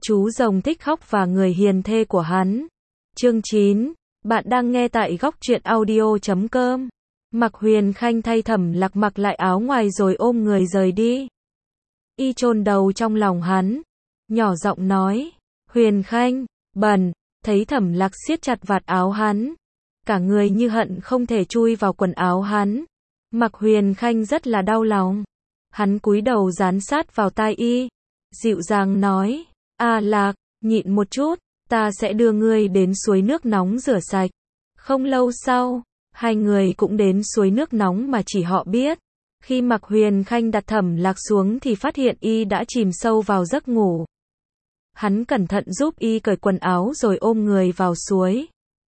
Chú rồng thích khóc và người hiền thê của hắn. Chương 9. Bạn đang nghe tại góc truyện audio.com. Mạc Huyền Khanh thay Thẩm Lạc mặc lại áo ngoài rồi ôm người rời đi. Y chôn đầu trong lòng hắn, nhỏ giọng nói, Huyền Khanh, bẩn. Thấy Thẩm Lạc siết chặt vạt áo hắn, cả người như hận không thể chui vào quần áo hắn. Mạc Huyền Khanh rất là đau lòng. Hắn cúi đầu dán sát vào tai y, dịu dàng nói, A Lạc, nhịn một chút, ta sẽ đưa ngươi đến suối nước nóng rửa sạch. Không lâu sau, hai người cũng đến suối nước nóng mà chỉ họ biết. Khi Mạc Huyền Khanh đặt Thẩm Lạc xuống thì phát hiện y đã chìm sâu vào giấc ngủ. Hắn cẩn thận giúp y cởi quần áo rồi ôm người vào suối.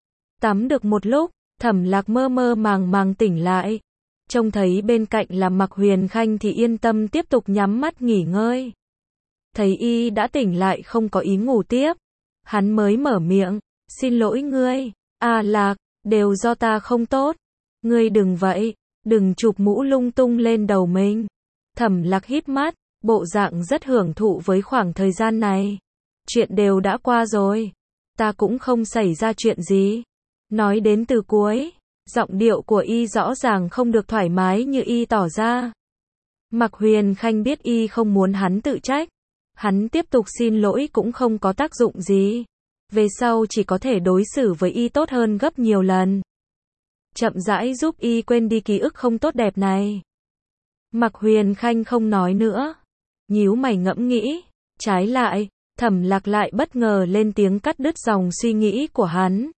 Tắm được một lúc, Thẩm Lạc mơ mơ màng màng tỉnh lại. Trông thấy bên cạnh là Mạc Huyền Khanh thì yên tâm tiếp tục nhắm mắt nghỉ ngơi. Thấy y đã tỉnh lại không có ý ngủ tiếp, hắn mới mở miệng, xin lỗi ngươi, A Lạc, đều do ta không tốt. Ngươi đừng vậy, đừng chụp mũ lung tung lên đầu mình. Thẩm Lạc híp mắt, bộ dạng rất hưởng thụ với khoảng thời gian này. Chuyện đều đã qua rồi, ta cũng không xảy ra chuyện gì. Nói đến từ cuối, giọng điệu của y rõ ràng không được thoải mái như y tỏ ra. Mạc Huyền Khanh biết y không muốn hắn tự trách. Hắn tiếp tục xin lỗi cũng không có tác dụng gì. Về sau chỉ có thể đối xử với y tốt hơn gấp nhiều lần. Chậm rãi giúp y quên đi ký ức không tốt đẹp này. Mạc Huyền Khanh không nói nữa, nhíu mày ngẫm nghĩ. Trái lại, Thẩm Lạc lại bất ngờ lên tiếng cắt đứt dòng suy nghĩ của hắn.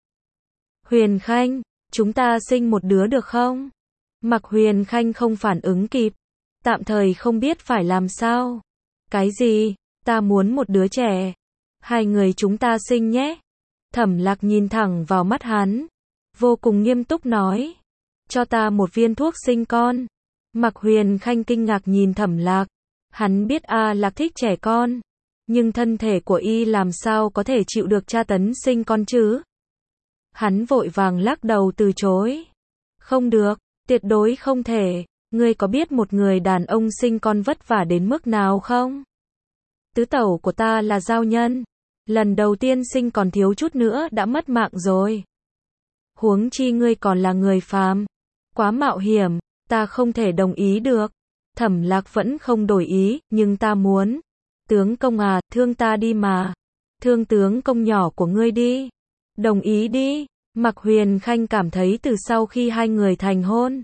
Huyền Khanh, chúng ta sinh một đứa được không? Mạc Huyền Khanh không phản ứng kịp, tạm thời không biết phải làm sao. Cái gì? Ta muốn một đứa trẻ. Hai người chúng ta sinh nhé. Thẩm Lạc nhìn thẳng vào mắt hắn, vô cùng nghiêm túc nói, cho ta một viên thuốc sinh con. Mạc Huyền Khanh kinh ngạc nhìn Thẩm Lạc. Hắn biết A Lạc thích trẻ con, nhưng thân thể của y làm sao có thể chịu được tra tấn sinh con chứ? Hắn vội vàng lắc đầu từ chối. Không được, tuyệt đối không thể. Ngươi có biết một người đàn ông sinh con vất vả đến mức nào không? Tứ tẩu của ta là giao nhân. Lần đầu tiên sinh còn thiếu chút nữa đã mất mạng rồi. Huống chi ngươi còn là người phàm. Quá mạo hiểm, ta không thể đồng ý được. Thẩm Lạc vẫn không đổi ý, nhưng ta muốn. Tướng công à, thương ta đi mà. Thương tướng công nhỏ của ngươi đi. Đồng ý đi. Mạc Huyền Khanh cảm thấy từ sau khi hai người thành hôn,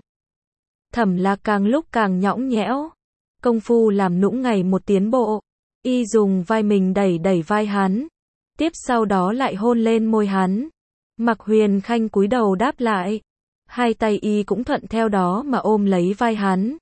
Thẩm Lạc càng lúc càng nhõng nhẽo. Công phu làm nũng ngày một tiến bộ. Y dùng vai mình đẩy đẩy vai hắn, tiếp sau đó lại hôn lên môi hắn. Mạc Huyền Khanh cúi đầu đáp lại. Hai tay y cũng thuận theo đó mà ôm lấy vai hắn.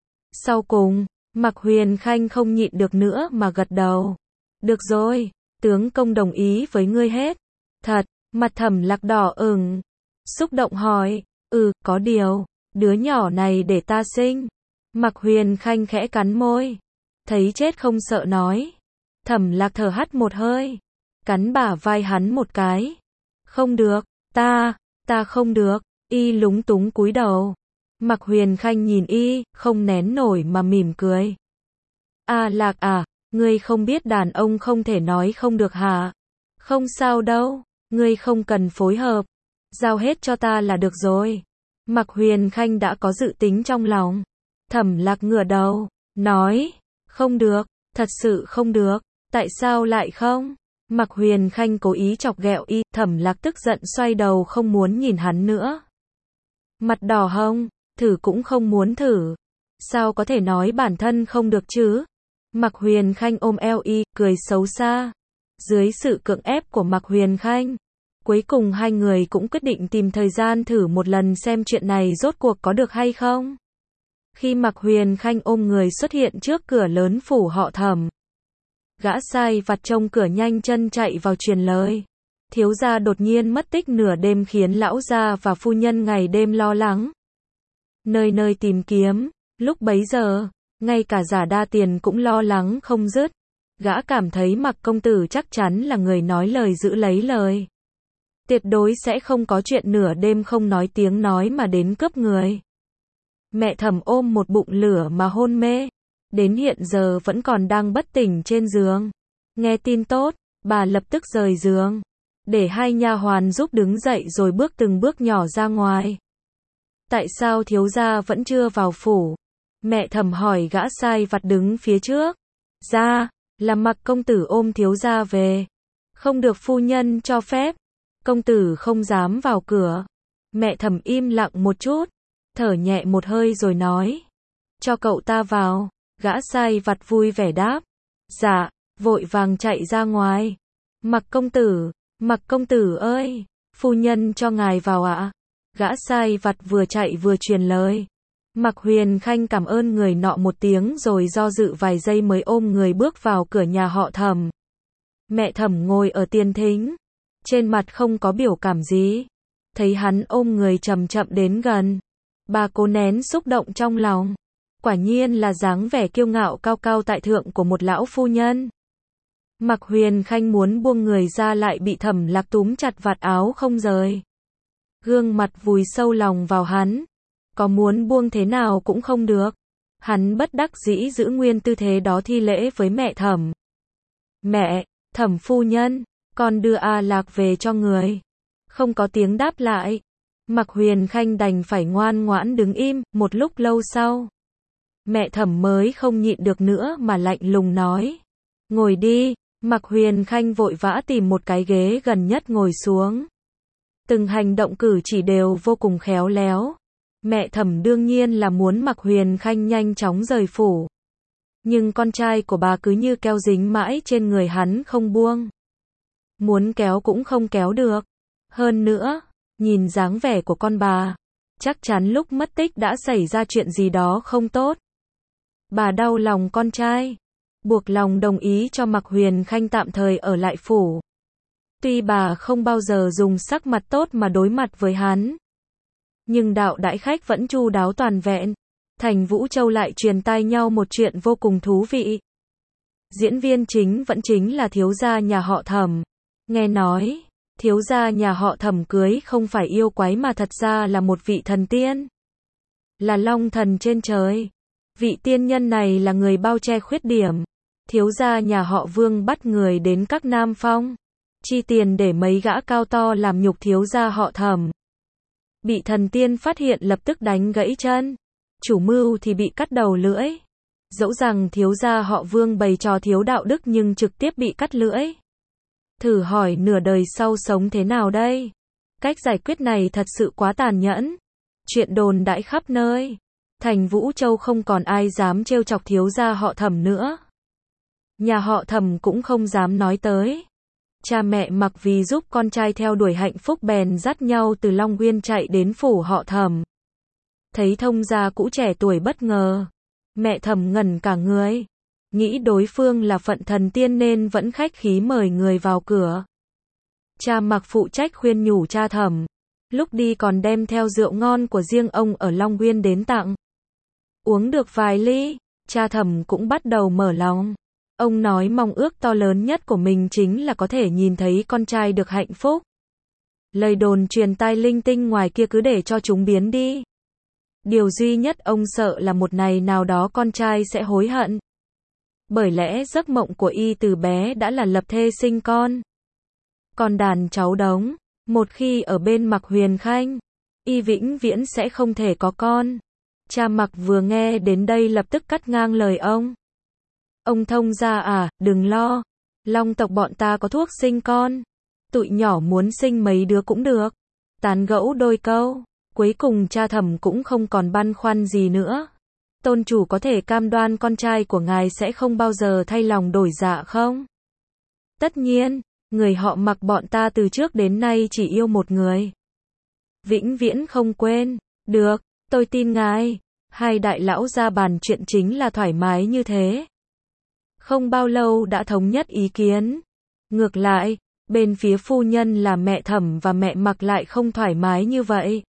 Sau cùng, Mạc Huyền Khanh không nhịn được nữa mà gật đầu. Được rồi, tướng công đồng ý với ngươi hết. Thật, mặt Thẩm Lạc đỏ ửng, xúc động hỏi, có điều, đứa nhỏ này để ta sinh. Mạc Huyền Khanh khẽ cắn môi, thấy chết không sợ nói. Thẩm Lạc thở hắt một hơi, cắn bả vai hắn một cái. Không được, ta không được. Y lúng túng cúi đầu. Mạc Huyền Khanh nhìn y, không nén nổi mà mỉm cười. A Lạc à, ngươi không biết đàn ông không thể nói không được hả? Không sao đâu, ngươi không cần phối hợp. Giao hết cho ta là được rồi. Mạc Huyền Khanh đã có dự tính trong lòng. Thẩm Lạc ngửa đầu, nói, không được, thật sự không được. Tại sao lại không? Mạc Huyền Khanh cố ý chọc ghẹo y. Thẩm Lạc tức giận xoay đầu không muốn nhìn hắn nữa. Mặt đỏ hồng, thử cũng không muốn thử. Sao có thể nói bản thân không được chứ? Mạc Huyền Khanh ôm eo y, cười xấu xa. Dưới sự cưỡng ép của Mạc Huyền Khanh, cuối cùng hai người cũng quyết định tìm thời gian thử một lần xem chuyện này rốt cuộc có được hay không. Khi Mạc Huyền Khanh ôm người xuất hiện trước cửa lớn phủ họ Thẩm, gã sai vặt trông cửa nhanh chân chạy vào truyền lời. Thiếu gia đột nhiên mất tích nửa đêm khiến lão gia và phu nhân ngày đêm lo lắng. Nơi nơi tìm kiếm, lúc bấy giờ, ngay cả Giả Đa Tiền cũng lo lắng không dứt. Gã cảm thấy Mạc công tử chắc chắn là người nói lời giữ lấy lời. Tuyệt đối sẽ không có chuyện nửa đêm không nói tiếng nói mà đến cướp người. Mẹ Thẩm ôm một bụng lửa mà hôn mê, đến hiện giờ vẫn còn đang bất tỉnh trên giường. Nghe tin tốt, Bà lập tức rời giường, để hai nha hoàn giúp đứng dậy rồi bước từng bước nhỏ ra ngoài. Tại sao thiếu gia vẫn chưa vào phủ? Mẹ Thẩm hỏi gã sai vặt đứng phía trước. Ra, là Mặc công tử ôm thiếu gia về. Không được phu nhân cho phép. Công tử không dám vào cửa. Mẹ Thẩm im lặng một chút, thở nhẹ một hơi rồi nói. Cho cậu ta vào. Gã sai vặt vui vẻ đáp. Dạ, vội vàng chạy ra ngoài. Mặc công tử ơi, phu nhân cho ngài vào ạ. Gã sai vặt vừa chạy vừa truyền lời. Mặc Huyền Khanh cảm ơn người nọ một tiếng rồi do dự vài giây mới ôm người bước vào cửa nhà họ Thẩm. Mẹ Thẩm ngồi ở tiền thính, trên mặt không có biểu cảm gì. Thấy hắn ôm người chậm chậm đến gần, bà cố nén xúc động trong lòng. Quả nhiên là dáng vẻ kiêu ngạo cao cao tại thượng của một lão phu nhân. Mặc Huyền Khanh muốn buông người ra lại bị Thẩm Lạc túm chặt vạt áo không rời. Gương mặt vùi sâu lòng vào hắn, có muốn buông thế nào cũng không được. Hắn bất đắc dĩ giữ nguyên tư thế đó thi lễ với mẹ Thẩm. Mẹ, Thẩm phu nhân, con đưa A Lạc về cho người. Không có tiếng đáp lại. Mặc Huyền Khanh đành phải ngoan ngoãn đứng im. Một lúc lâu sau, mẹ Thẩm mới không nhịn được nữa mà lạnh lùng nói. Ngồi đi. Mặc Huyền Khanh vội vã tìm một cái ghế gần nhất ngồi xuống. Từng hành động cử chỉ đều vô cùng khéo léo. Mẹ Thẩm đương nhiên là muốn Mặc Huyền Khanh nhanh chóng rời phủ. Nhưng con trai của bà cứ như keo dính mãi trên người hắn không buông. Muốn kéo cũng không kéo được. Hơn nữa, nhìn dáng vẻ của con bà, chắc chắn lúc mất tích đã xảy ra chuyện gì đó không tốt. Bà đau lòng con trai, buộc lòng đồng ý cho Mặc Huyền Khanh tạm thời ở lại phủ. Tuy bà không bao giờ dùng sắc mặt tốt mà đối mặt với hắn, nhưng đạo đãi khách vẫn chu đáo toàn vẹn. Thành Vũ Châu lại truyền tai nhau một chuyện vô cùng thú vị. Diễn viên chính vẫn chính là thiếu gia nhà họ Thẩm. Nghe nói, thiếu gia nhà họ Thẩm cưới không phải yêu quái mà thật ra là một vị thần tiên. Là long thần trên trời. Vị tiên nhân này là người bao che khuyết điểm. Thiếu gia nhà họ Vương bắt người đến các Nam Phong, chi tiền để mấy gã cao to làm nhục thiếu gia họ Thẩm. Bị thần tiên phát hiện lập tức đánh gãy chân. Chủ mưu thì bị cắt đầu lưỡi. Dẫu rằng thiếu gia họ Vương bày trò thiếu đạo đức nhưng trực tiếp bị cắt lưỡi. Thử hỏi nửa đời sau sống thế nào đây? Cách giải quyết này thật sự quá tàn nhẫn. Chuyện đồn đãi khắp nơi. Thành Vũ Châu không còn ai dám trêu chọc thiếu gia họ Thẩm nữa. Nhà họ Thẩm cũng không dám nói tới. Cha mẹ Mặc vì giúp con trai theo đuổi hạnh phúc bèn dắt nhau từ Long Nguyên chạy đến phủ họ Thẩm. Thấy thông gia cũ trẻ tuổi bất ngờ, mẹ Thẩm ngẩn cả người, nghĩ đối phương là phận thần tiên nên vẫn khách khí mời người vào cửa. Cha Mặc phụ trách khuyên nhủ cha Thẩm, lúc đi còn đem theo rượu ngon của riêng ông ở Long Nguyên đến tặng. Uống được vài ly, cha Thẩm cũng bắt đầu mở lòng. Ông nói mong ước to lớn nhất của mình chính là có thể nhìn thấy con trai được hạnh phúc. Lời đồn truyền tai linh tinh ngoài kia cứ để cho chúng biến đi. Điều duy nhất ông sợ là một ngày nào đó con trai sẽ hối hận. Bởi lẽ giấc mộng của y từ bé đã là lập thê sinh con. Còn đàn cháu đống, một khi ở bên Mặc Huyền Khanh, y vĩnh viễn sẽ không thể có con. Cha Mặc vừa nghe đến đây lập tức cắt ngang lời ông. Ông thông gia à, đừng lo. Long tộc bọn ta có thuốc sinh con. Tụi nhỏ muốn sinh mấy đứa cũng được. Tán gẫu đôi câu. Cuối cùng cha Thẩm cũng không còn băn khoăn gì nữa. Tôn chủ có thể cam đoan con trai của ngài sẽ không bao giờ thay lòng đổi dạ không? Tất nhiên, người họ Mặc bọn ta từ trước đến nay chỉ yêu một người. Vĩnh viễn không quên. Được, tôi tin ngài. Hai đại lão ra bàn chuyện chính là thoải mái như thế. Không bao lâu đã thống nhất ý kiến. Ngược lại, bên phía phu nhân là mẹ Thẩm và mẹ Mặc lại không thoải mái như vậy.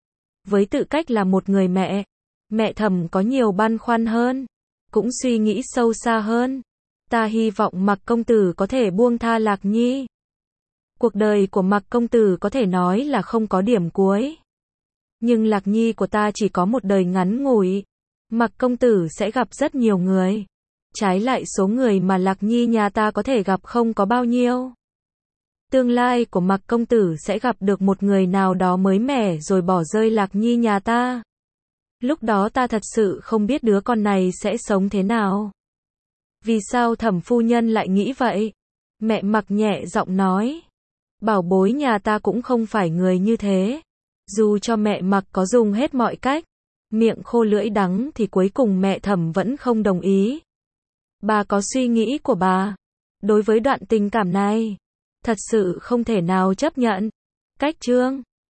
Với tư cách là một người mẹ, mẹ Thẩm có nhiều băn khoăn hơn, cũng suy nghĩ sâu xa hơn. Ta hy vọng Mặc công tử có thể buông tha Lạc Nhi. Cuộc đời của Mặc công tử có thể nói là không có điểm cuối. Nhưng Lạc Nhi của ta chỉ có một đời ngắn ngủi. Mặc công tử sẽ gặp rất nhiều người. Trái lại số người mà Lạc Nhi nhà ta có thể gặp không có bao nhiêu. Tương lai của Mạc công tử sẽ gặp được một người nào đó mới mẻ rồi bỏ rơi Lạc Nhi nhà ta. Lúc đó ta thật sự không biết đứa con này sẽ sống thế nào. Vì sao Thẩm phu nhân lại nghĩ vậy? Mẹ Mạc nhẹ giọng nói. Bảo bối nhà ta cũng không phải người như thế. Dù cho mẹ Mạc có dùng hết mọi cách, miệng khô lưỡi đắng thì cuối cùng mẹ Thẩm vẫn không đồng ý. Bà có suy nghĩ của bà. Đối với đoạn tình cảm này, thật sự không thể nào chấp nhận. Cách chương